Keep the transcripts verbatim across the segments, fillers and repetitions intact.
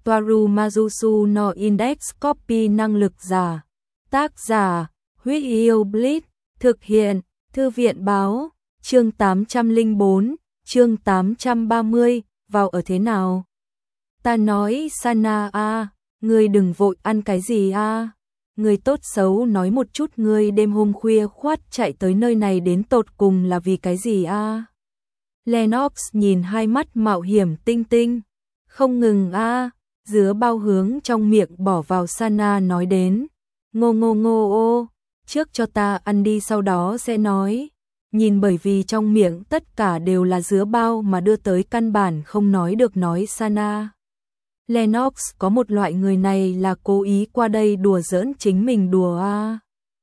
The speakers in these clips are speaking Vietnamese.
Toaru Majusu no Index Copy năng lực giả. Tác giả, Huyết Yêu Blitz, thực hiện, Thư viện báo, chương tám trăm lẻ bốn, chương tám trăm ba mươi, vào ở thế nào? Ta nói Sana a, ngươi đừng vội ăn cái gì a? Ngươi tốt xấu nói một chút, ngươi đêm hôm khuya khoắt chạy tới nơi này đến tột cùng là vì cái gì a? Lennox nhìn hai mắt mạo hiểm tinh tinh, không ngừng a, dứa bao hướng trong miệng bỏ vào. Sana nói đến, ngô ngô ngô ô, trước cho ta ăn đi sau đó sẽ nói. Nhìn bởi vì trong miệng tất cả đều là dứa bao mà đưa tới căn bản không nói được nói Sana. Lennox có một loại người này là cố ý qua đây đùa giỡn chính mình đùa a.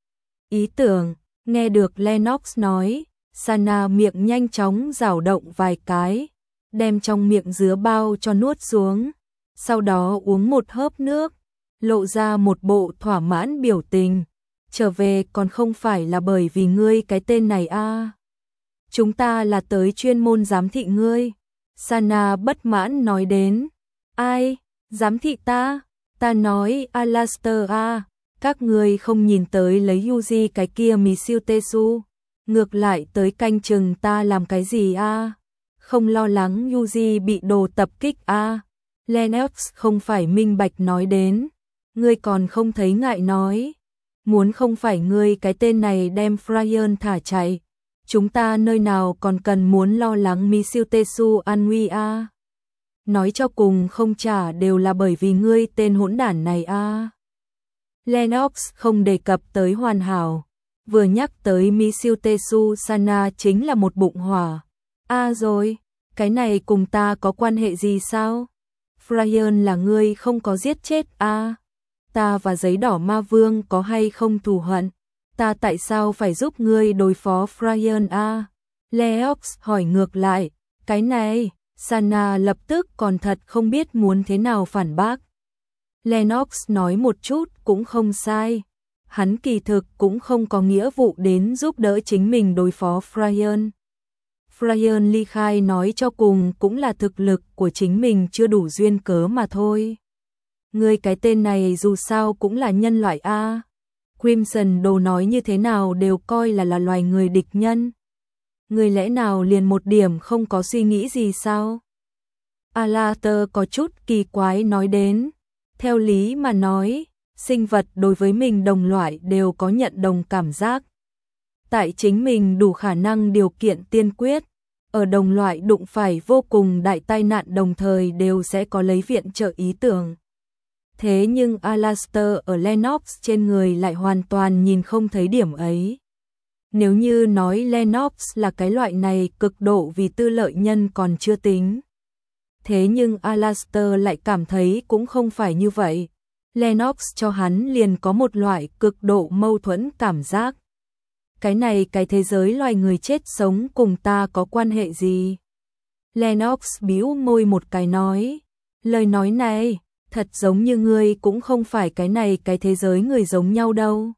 Ý tưởng, nghe được Lennox nói, Sana miệng nhanh chóng dảo động vài cái, đem trong miệng dứa bao cho nuốt xuống, sau đó uống một hớp nước, lộ ra một bộ thỏa mãn biểu tình. Trở về còn không phải là bởi vì ngươi cái tên này a. Chúng ta là tới chuyên môn giám thị ngươi. Sana bất mãn nói đến. Ai? Giám thị ta? Ta nói Alastair a, các ngươi không nhìn tới lấy Yuji cái kia Michiu Tesu, ngược lại tới canh chừng ta làm cái gì a? Không lo lắng Yuji bị đồ tập kích a? Lennox không phải minh bạch nói đến. Ngươi còn không thấy ngại nói. Muốn không phải ngươi cái tên này đem Fryan thả chạy, chúng ta nơi nào còn cần muốn lo lắng Michiu Tesu an nguy a? Nói cho cùng không trả đều là bởi vì ngươi tên hỗn đản này a. Lennox không đề cập tới hoàn hảo, vừa nhắc tới Michiu Tesu, Sana chính là một bụng hỏa. A rồi, cái này cùng ta có quan hệ gì sao? Fryan là ngươi không có giết chết a. Ta và giấy đỏ ma vương có hay không thù hận? Ta tại sao phải giúp ngươi đối phó Fryan a? Lennox hỏi ngược lại, cái này, Sana lập tức còn thật không biết muốn thế nào phản bác. Lennox nói một chút cũng không sai, hắn kỳ thực cũng không có nghĩa vụ đến giúp đỡ chính mình đối phó Fryan. Fryan ly khai nói cho cùng cũng là thực lực của chính mình chưa đủ duyên cớ mà thôi. Ngươi cái tên này dù sao cũng là nhân loại a. Crimson đồ nói như thế nào đều coi là là loài người địch nhân. Ngươi lẽ nào liền một điểm không có suy nghĩ gì sao? Alastair có chút kỳ quái nói đến. Theo lý mà nói, sinh vật đối với mình đồng loại đều có nhận đồng cảm giác. Tại chính mình đủ khả năng điều kiện tiên quyết, ở đồng loại đụng phải vô cùng đại tai nạn đồng thời đều sẽ có lấy viện trợ ý tưởng. Thế nhưng Alastair ở Lennox trên người lại hoàn toàn nhìn không thấy điểm ấy. Nếu như nói Lennox là cái loại này cực độ vì tư lợi nhân còn chưa tính. Thế nhưng Alastair lại cảm thấy cũng không phải như vậy. Lennox cho hắn liền có một loại cực độ mâu thuẫn cảm giác. Cái này cái thế giới loài người chết sống cùng ta có quan hệ gì? Lennox bĩu môi một cái nói. Lời nói này, thật giống như ngươi cũng không phải cái này cái thế giới người giống nhau đâu.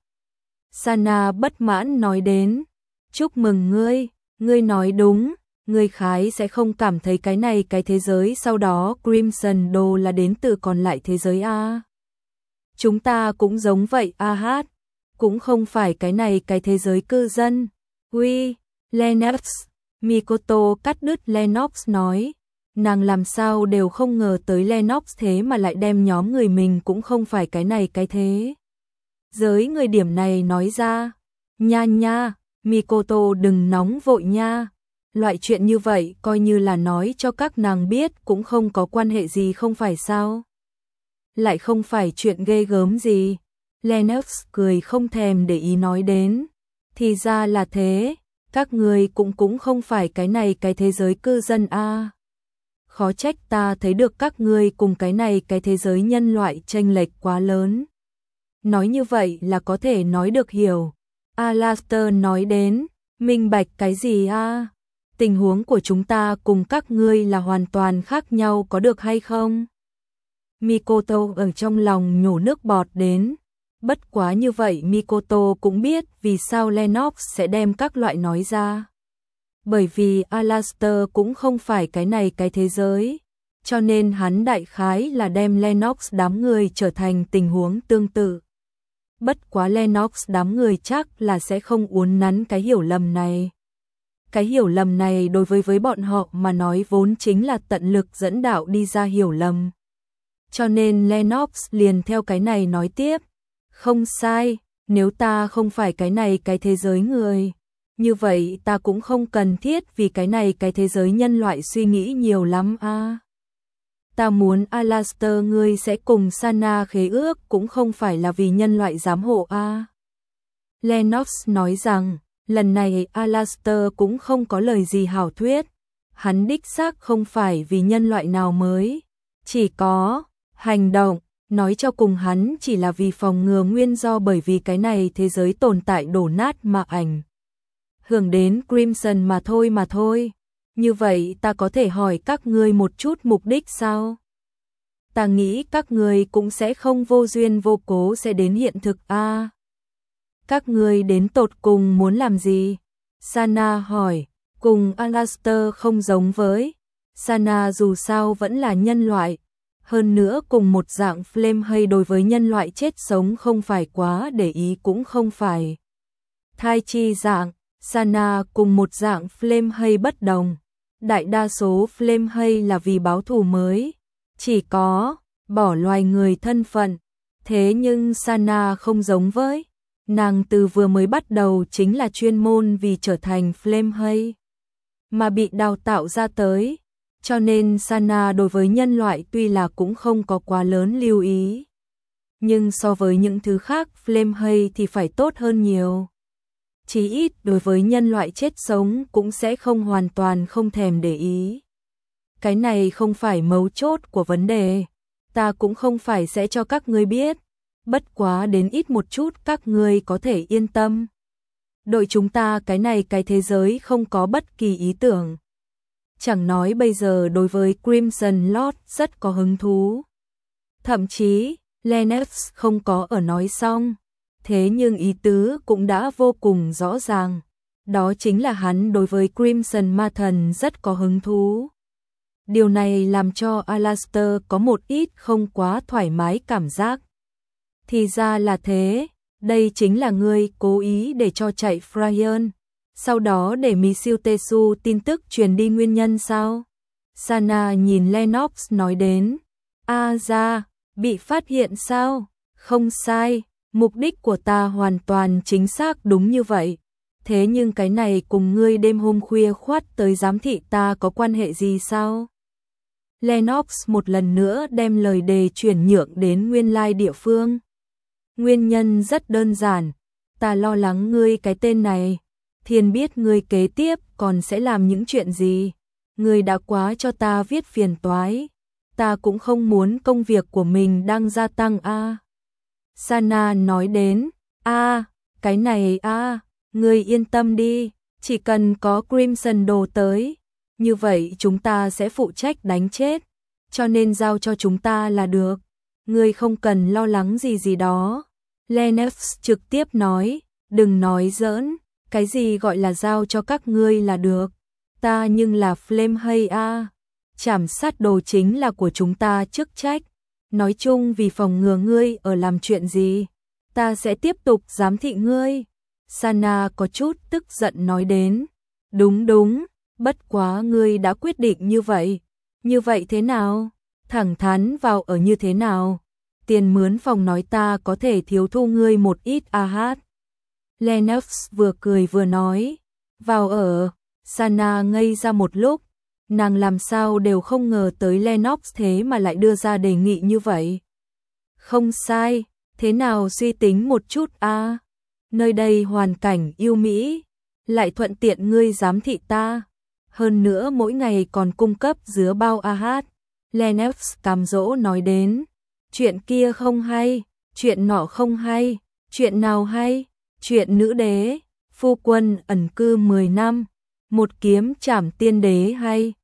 Sana bất mãn nói đến. Chúc mừng ngươi, ngươi nói đúng, ngươi khái sẽ không cảm thấy cái này cái thế giới sau đó Crimson đồ là đến từ còn lại thế giới a. Chúng ta cũng giống vậy a hát, cũng không phải cái này cái thế giới cư dân. Uy, Lennox, Mikoto cắt đứt Lennox nói. Nàng làm sao đều không ngờ tới Lennox thế mà lại đem nhóm người mình cũng không phải cái này cái thế giới người điểm này nói ra. Nha nha, Mikoto đừng nóng vội nha. Loại chuyện như vậy coi như là nói cho các nàng biết cũng không có quan hệ gì không phải sao? Lại không phải chuyện ghê gớm gì. Lennox cười không thèm để ý nói đến. Thì ra là thế, các người cũng cũng không phải cái này cái thế giới cư dân a. Khó trách ta thấy được các ngươi cùng cái này cái thế giới nhân loại chênh lệch quá lớn. Nói như vậy là có thể nói được hiểu. Alastair nói đến, minh bạch cái gì a? Tình huống của chúng ta cùng các ngươi là hoàn toàn khác nhau có được hay không? Mikoto ở trong lòng nhổ nước bọt đến. Bất quá như vậy Mikoto cũng biết vì sao Lennox sẽ đem các loại nói ra. Bởi vì Alastair cũng không phải cái này cái thế giới. cho nên hắn đại khái là đem Lennox đám người trở thành tình huống tương tự. Bất quá Lennox đám người chắc là sẽ không uốn nắn cái hiểu lầm này. Cái hiểu lầm này đối với với bọn họ mà nói vốn chính là tận lực dẫn đạo đi ra hiểu lầm. Cho nên Lennox liền theo cái này nói tiếp, không sai, nếu ta không phải cái này cái thế giới người, như vậy ta cũng không cần thiết vì cái này cái thế giới nhân loại suy nghĩ nhiều lắm a. À. Ta muốn Alastor ngươi sẽ cùng Sana khế ước cũng không phải là vì nhân loại giám hộ a. À. Lennox nói rằng, lần này Alastor cũng không có lời gì hảo thuyết, hắn đích xác không phải vì nhân loại nào mới, chỉ có hành động, nói cho cùng hắn chỉ là vì phòng ngừa nguyên do bởi vì cái này thế giới tồn tại đổ nát mà ảnh hưởng đến Crimson mà thôi mà thôi. Như vậy ta có thể hỏi các ngươi một chút mục đích sao? Ta nghĩ các ngươi cũng sẽ không vô duyên vô cố sẽ đến hiện thực a. À. Các ngươi đến tột cùng muốn làm gì? Sana hỏi, cùng Alastor không giống với. Sana dù sao vẫn là nhân loại. Hơn nữa cùng một dạng flame hay đối với nhân loại chết sống không phải quá để ý cũng không phải. Thai chi dạng, Sana cùng một dạng flame hay bất đồng. Đại đa số flame hay là vì báo thù mới. Chỉ có bỏ loài người thân phận. Thế nhưng Sana không giống với. Nàng từ vừa mới bắt đầu chính là chuyên môn vì trở thành flame hay. Mà bị đào tạo ra tới. Cho nên Sana đối với nhân loại tuy là cũng không có quá lớn lưu ý. Nhưng so với những thứ khác flame hay thì phải tốt hơn nhiều. Chí ít đối với nhân loại chết sống cũng sẽ không hoàn toàn không thèm để ý. Cái này không phải mấu chốt của vấn đề. Ta cũng không phải sẽ cho các ngươi biết. Bất quá đến ít một chút các ngươi có thể yên tâm. Đội chúng ta cái này cái thế giới không có bất kỳ ý tưởng. Chẳng nói bây giờ đối với Crimson Lord rất có hứng thú. Thậm chí, Lennox không có ở nói xong. Thế nhưng ý tứ cũng đã vô cùng rõ ràng. Đó chính là hắn đối với Crimson Ma Thần rất có hứng thú. Điều này làm cho Alastor có một ít không quá thoải mái cảm giác. Thì ra là thế, đây chính là ngươi cố ý để cho chạy Fryan. Sau đó để Michiu Tesu tin tức truyền đi nguyên nhân sao? Sana nhìn Lennox nói đến. A à ra, bị phát hiện sao? Không sai, mục đích của ta hoàn toàn chính xác đúng như vậy. Thế nhưng cái này cùng ngươi đêm hôm khuya khoắt tới giám thị ta có quan hệ gì sao? Lennox một lần nữa đem lời đề chuyển nhượng đến nguyên lai địa phương. Nguyên nhân rất đơn giản, ta lo lắng ngươi cái tên này. Thiên biết ngươi kế tiếp còn sẽ làm những chuyện gì. Ngươi đã quá cho ta viết phiền toái. Ta cũng không muốn công việc của mình đang gia tăng a. À. Sana nói đến, a, à, cái này a, à, ngươi yên tâm đi, chỉ cần có Crimson đồ tới, như vậy chúng ta sẽ phụ trách đánh chết, cho nên giao cho chúng ta là được. Ngươi không cần lo lắng gì gì đó. Lennox trực tiếp nói, đừng nói giỡn. Cái gì gọi là giao cho các ngươi là được. Ta nhưng là flame hay a. À. Trảm sát đồ chính là của chúng ta chức trách. Nói chung vì phòng ngừa ngươi ở làm chuyện gì, ta sẽ tiếp tục giám thị ngươi. Sana có chút tức giận nói đến. Đúng đúng, bất quá ngươi đã quyết định như vậy. Như vậy thế nào? Thẳng thắn vào ở như thế nào? Tiền mướn phòng nói ta có thể thiếu thu ngươi một ít a hát. Lennox vừa cười vừa nói, vào ở. Sana ngây ra một lúc, nàng làm sao đều không ngờ tới Lennox thế mà lại đưa ra đề nghị như vậy. Không sai, thế nào suy tính một chút a, à? Nơi đây hoàn cảnh yêu mỹ, lại thuận tiện ngươi giám thị ta, hơn nữa mỗi ngày còn cung cấp dứa bao a hát. Lennox cám dỗ nói đến, chuyện kia không hay, chuyện nọ không hay, chuyện nào hay? Chuyện nữ đế, phu quân ẩn cư mười năm, một kiếm trảm tiên đế hay,